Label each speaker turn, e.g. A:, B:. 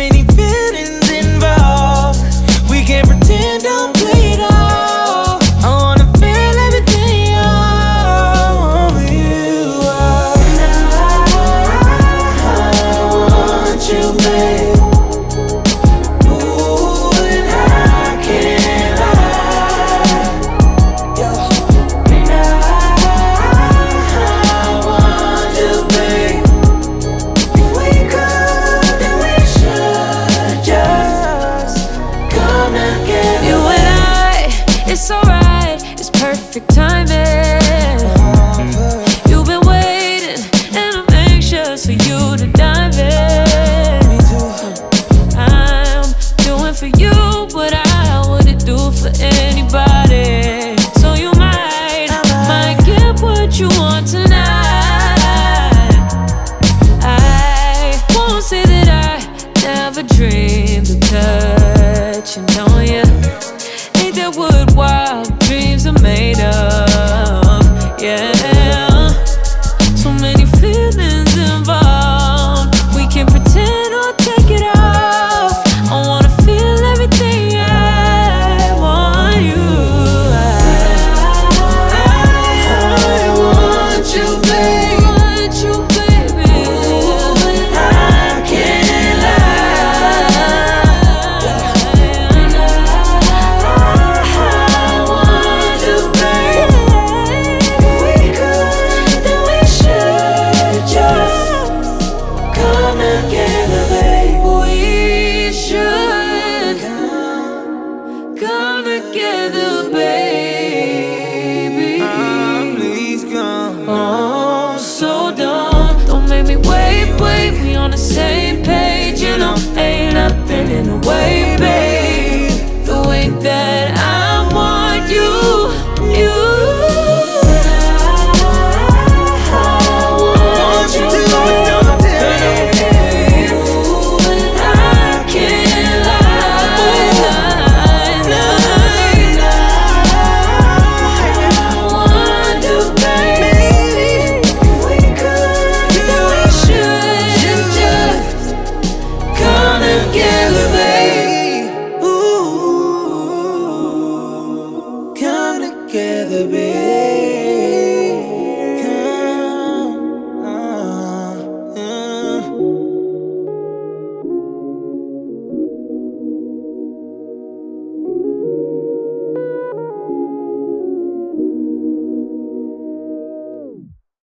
A: many feelings involved. We can't pretend, don't play it all. I wanna feel everything over you are. I want you, babe.
B: It's alright, it's perfect timing. You've been waiting, and I'm anxious for you to dive in. I'm doing for you what I wouldn't do for anybody. So you might get what you want tonight. I won't say that I never dreamed of touching on you. Ain't that what wild dreams are made of? Yeah. So many feelings involved. We can pretend or take it off. I wanna feel everything. I want you. I want you, babe. I want you, baby. I can't lie. Come together, baby.
A: Please come.
B: Oh, so don't make me wait. We on the same page, you know, ain't nothing in the way.